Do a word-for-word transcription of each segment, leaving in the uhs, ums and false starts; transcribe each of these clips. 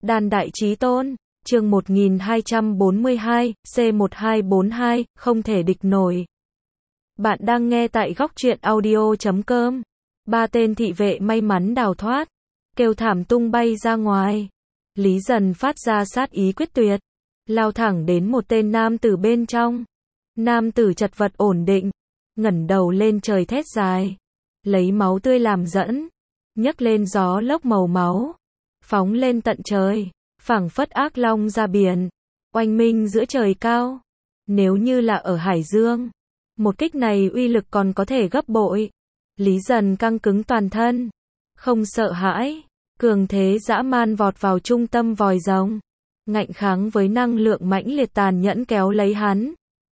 Đan Đại Chí Tôn, chương một nghìn hai trăm bốn mươi hai, C một hai bốn hai, không thể địch nổi. Bạn đang nghe tại góc truyện audio chấm com. Ba tên thị vệ may mắn đào thoát, kêu thảm tung bay ra ngoài. Lý Dần phát ra sát ý quyết tuyệt, lao thẳng đến một tên nam tử bên trong. Nam tử chật vật ổn định, ngẩng đầu lên trời thét dài, lấy máu tươi làm dẫn, nhấc lên gió lốc màu máu, phóng lên tận trời, phảng phất ác long ra biển, oanh minh giữa trời cao. Nếu như là ở Hải Dương, một kích này uy lực còn có thể gấp bội. Lý Dần căng cứng toàn thân, không sợ hãi, cường thế dã man vọt vào trung tâm vòi rồng, ngạnh kháng với năng lượng mãnh liệt tàn nhẫn kéo lấy hắn.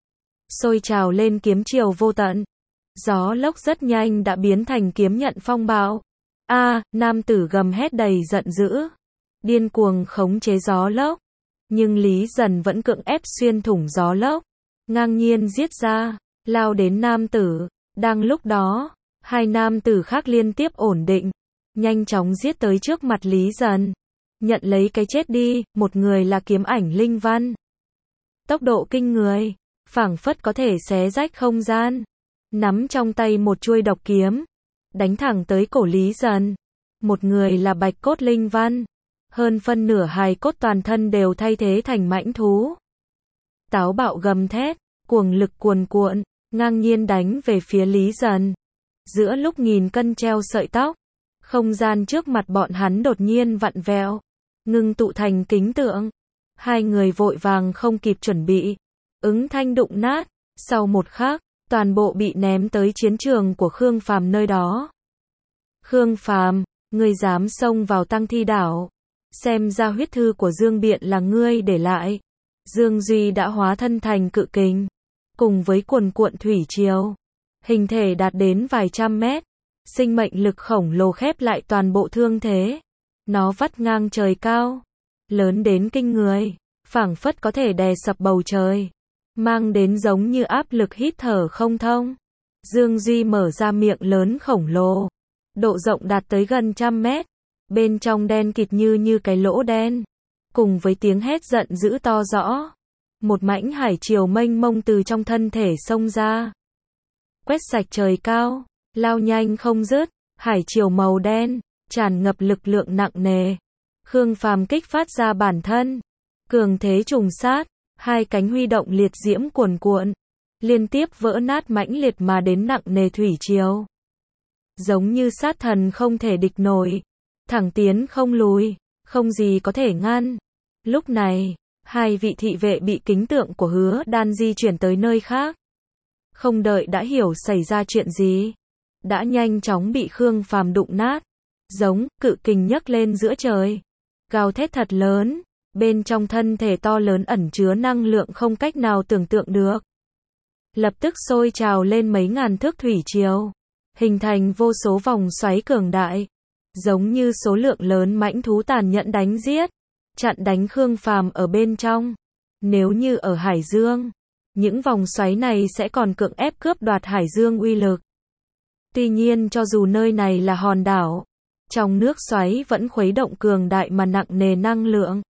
Sôi trào lên kiếm chiều vô tận, gió lốc rất nhanh đã biến thành kiếm nhận phong bạo. A, nam tử gầm hét đầy giận dữ, điên cuồng khống chế gió lốc, nhưng Lý Dần vẫn cưỡng ép xuyên thủng gió lốc, ngang nhiên giết ra, lao đến nam tử. Đang lúc đó, hai nam tử khác liên tiếp ổn định, nhanh chóng giết tới trước mặt Lý Dần. Nhận lấy cái chết đi, một người là kiếm ảnh linh văn. Tốc độ kinh người, phảng phất có thể xé rách không gian, nắm trong tay một chuôi độc kiếm, đánh thẳng tới cổ Lý Dần. Một người là bạch cốt linh văn, hơn phân nửa hài cốt toàn thân đều thay thế thành mãnh thú. Táo bạo gầm thét, cuồng lực cuồn cuộn, ngang nhiên đánh về phía Lý Dần. Giữa lúc nghìn cân treo sợi tóc, không gian trước mặt bọn hắn đột nhiên vặn vẹo, ngưng tụ thành kính tượng. Hai người vội vàng không kịp chuẩn bị, ứng thanh đụng nát, sau một khắc, toàn bộ bị ném tới chiến trường của Khương Phàm nơi đó. Khương Phàm, ngươi dám xông vào Tăng Thi đảo, xem ra huyết thư của Dương Biện là ngươi để lại. Dương Duy đã hóa thân thành cự kình, cùng với cuồn cuộn thủy triều, hình thể đạt đến vài trăm mét, sinh mệnh lực khổng lồ khép lại toàn bộ thương thế. Nó vắt ngang trời cao, lớn đến kinh người, phảng phất có thể đè sập bầu trời, mang đến giống như áp lực hít thở không thông. Dương Duy mở ra miệng lớn khổng lồ, độ rộng đạt tới gần trăm mét, bên trong đen kịt như như cái lỗ đen, cùng với tiếng hét giận dữ to rõ. Một mãnh hải triều mênh mông từ trong thân thể xông ra, quét sạch trời cao, lao nhanh không dứt, hải triều màu đen, tràn ngập lực lượng nặng nề. Khương Phàm kích phát ra bản thân, cường thế trùng sát, hai cánh huy động liệt diễm cuồn cuộn, liên tiếp vỡ nát mãnh liệt mà đến nặng nề thủy triều. Giống như sát thần không thể địch nổi, thẳng tiến không lùi, không gì có thể ngăn. Lúc này, hai vị thị vệ bị kính tượng của Hứa Đan di chuyển tới nơi khác. Không đợi đã hiểu xảy ra chuyện gì, đã nhanh chóng bị Khương Phàm đụng nát. Giống, cự kình nhấc lên giữa trời, gào thét thật lớn, bên trong thân thể to lớn ẩn chứa năng lượng không cách nào tưởng tượng được. Lập tức sôi trào lên mấy ngàn thước thủy triều, hình thành vô số vòng xoáy cường đại, giống như số lượng lớn mãnh thú tàn nhẫn đánh giết, chặn đánh Khương Phàm ở bên trong. Nếu như ở Hải Dương, những vòng xoáy này sẽ còn cưỡng ép cướp đoạt Hải Dương uy lực. Tuy nhiên cho dù nơi này là hòn đảo, trong nước xoáy vẫn khuấy động cường đại mà nặng nề năng lượng.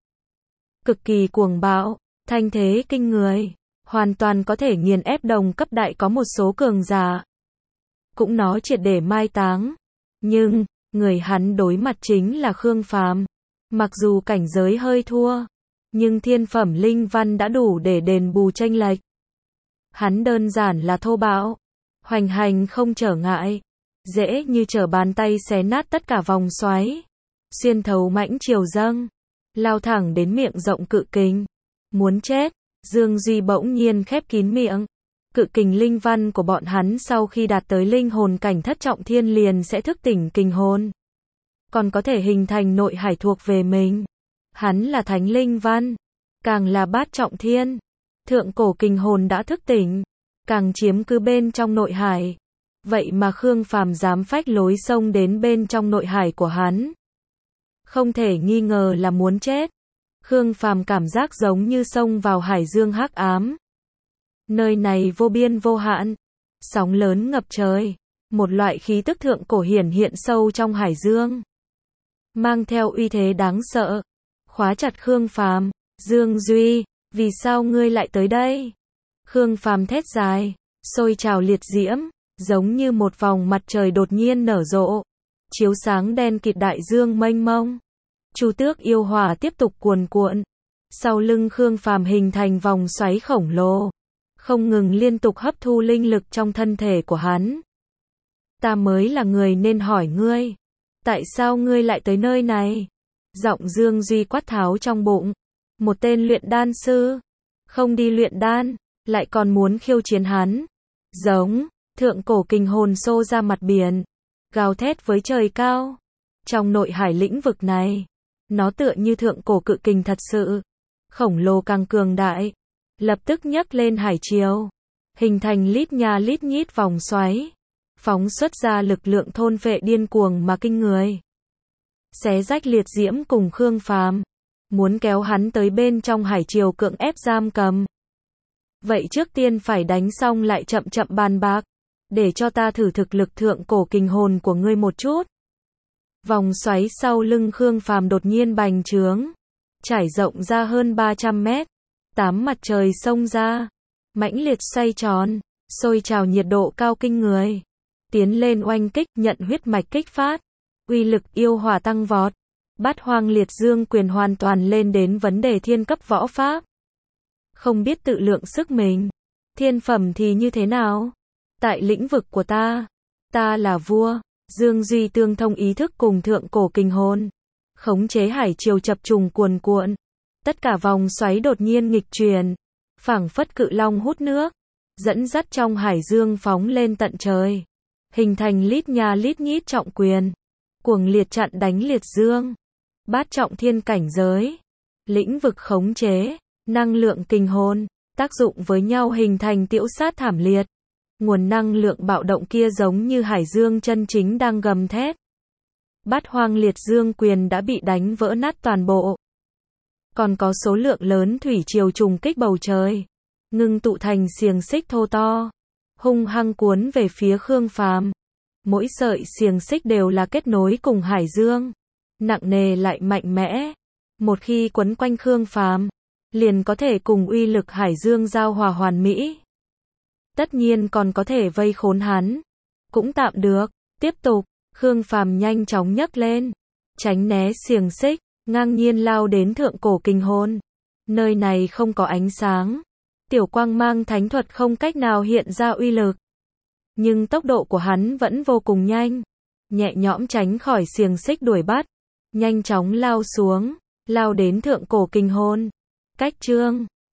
Cực kỳ cuồng bạo, thanh thế kinh người, hoàn toàn có thể nghiền ép đồng cấp đại có một số cường giả. Cũng nó triệt để mai táng. Nhưng, người hắn đối mặt chính là Khương Phàm. Mặc dù cảnh giới hơi thua, nhưng thiên phẩm linh văn đã đủ để đền bù chênh lệch. Hắn đơn giản là thô bạo, hoành hành không trở ngại, dễ như trở bàn tay xé nát tất cả vòng xoáy, xuyên thấu mãnh triều dâng, lao thẳng đến miệng rộng cự kình. Muốn chết, Dương Duy bỗng nhiên khép kín miệng. Cự kình linh văn của bọn hắn sau khi đạt tới linh hồn cảnh thất trọng thiên liền sẽ thức tỉnh kình hồn, còn có thể hình thành nội hải thuộc về mình. Hắn là thánh linh văn, càng là bát trọng thiên, thượng cổ kình hồn đã thức tỉnh, càng chiếm cứ bên trong nội hải. Vậy mà Khương Phàm dám phách lối xông đến bên trong nội hải của hắn, không thể nghi ngờ là muốn chết. Khương Phàm cảm giác giống như xông vào Hải Dương hắc ám. Nơi này vô biên vô hạn, sóng lớn ngập trời, một loại khí tức thượng cổ hiển hiện sâu trong Hải Dương, mang theo uy thế đáng sợ. khóa chặt Khương Phàm. Dương Duy, vì sao ngươi lại tới đây? Khương Phàm thét dài, sôi trào liệt diễm, giống như một vòng mặt trời đột nhiên nở rộ, chiếu sáng đen kịt đại dương mênh mông. Chu Tước yêu hỏa tiếp tục cuồn cuộn, sau lưng Khương Phàm hình thành vòng xoáy khổng lồ, không ngừng liên tục hấp thu linh lực trong thân thể của hắn. Ta mới là người nên hỏi ngươi, tại sao ngươi lại tới nơi này? Giọng Dương Duy quát tháo trong bụng, một tên luyện đan sư, không đi luyện đan, lại còn muốn khiêu chiến hắn. Giống, thượng cổ kình hồn xô ra mặt biển, gào thét với trời cao. Trong nội hải lĩnh vực này, nó tựa như thượng cổ cự kình thật sự, khổng lồ càng cường đại, lập tức nhấc lên hải triều, hình thành lít nha lít nhít vòng xoáy, phóng xuất ra lực lượng thôn phệ điên cuồng mà kinh người. Xé rách liệt diễm cùng Khương Phàm, muốn kéo hắn tới bên trong hải triều cưỡng ép giam cầm. Vậy trước tiên phải đánh xong lại chậm chậm bàn bạc, để cho ta thử thực lực thượng cổ kình hồn của ngươi một chút. Vòng xoáy sau lưng Khương Phàm đột nhiên bành trướng, trải rộng ra hơn ba trăm mét, tám mặt trời xông ra, mãnh liệt xoay tròn, sôi trào nhiệt độ cao kinh người, tiến lên oanh kích, nhận huyết mạch kích phát, uy lực yêu hỏa tăng vọt, Bát Hoang Liệt Dương quyền hoàn toàn lên đến vấn đề thiên cấp võ pháp. Không biết tự lượng sức mình, thiên phẩm thì như thế nào? Tại lĩnh vực của ta, ta là vua. Dương Duy tương thông ý thức cùng thượng cổ kình hồn, khống chế hải triều chập trùng cuồn cuộn, tất cả vòng xoáy đột nhiên nghịch chuyển, phảng phất cự long hút nước, dẫn dắt trong hải dương phóng lên tận trời, hình thành lít nha lít nhít trọng quyền, cuồng liệt chặn đánh liệt dương, bát trọng thiên cảnh giới, lĩnh vực khống chế, năng lượng kình hồn, tác dụng với nhau hình thành tiểu sát thảm liệt. Nguồn năng lượng bạo động kia giống như hải dương chân chính đang gầm thét. Bát Hoang Liệt Dương quyền đã bị đánh vỡ nát toàn bộ. Còn có số lượng lớn thủy triều trùng kích bầu trời, ngưng tụ thành xiềng xích thô to, hung hăng cuốn về phía Khương Phàm. Mỗi sợi xiềng xích đều là kết nối cùng hải dương, nặng nề lại mạnh mẽ. Một khi quấn quanh Khương Phàm, liền có thể cùng uy lực hải dương giao hòa hoàn mỹ. Tất nhiên còn có thể vây khốn hắn, cũng tạm được. Tiếp tục, Khương Phàm nhanh chóng nhấc lên, tránh né xiềng xích, ngang nhiên lao đến thượng cổ kình hồn. Nơi này không có ánh sáng, tiểu quang mang thánh thuật không cách nào hiện ra uy lực. Nhưng tốc độ của hắn vẫn vô cùng nhanh, nhẹ nhõm tránh khỏi xiềng xích đuổi bắt, nhanh chóng lao xuống, lao đến thượng cổ kình hồn. Cách chương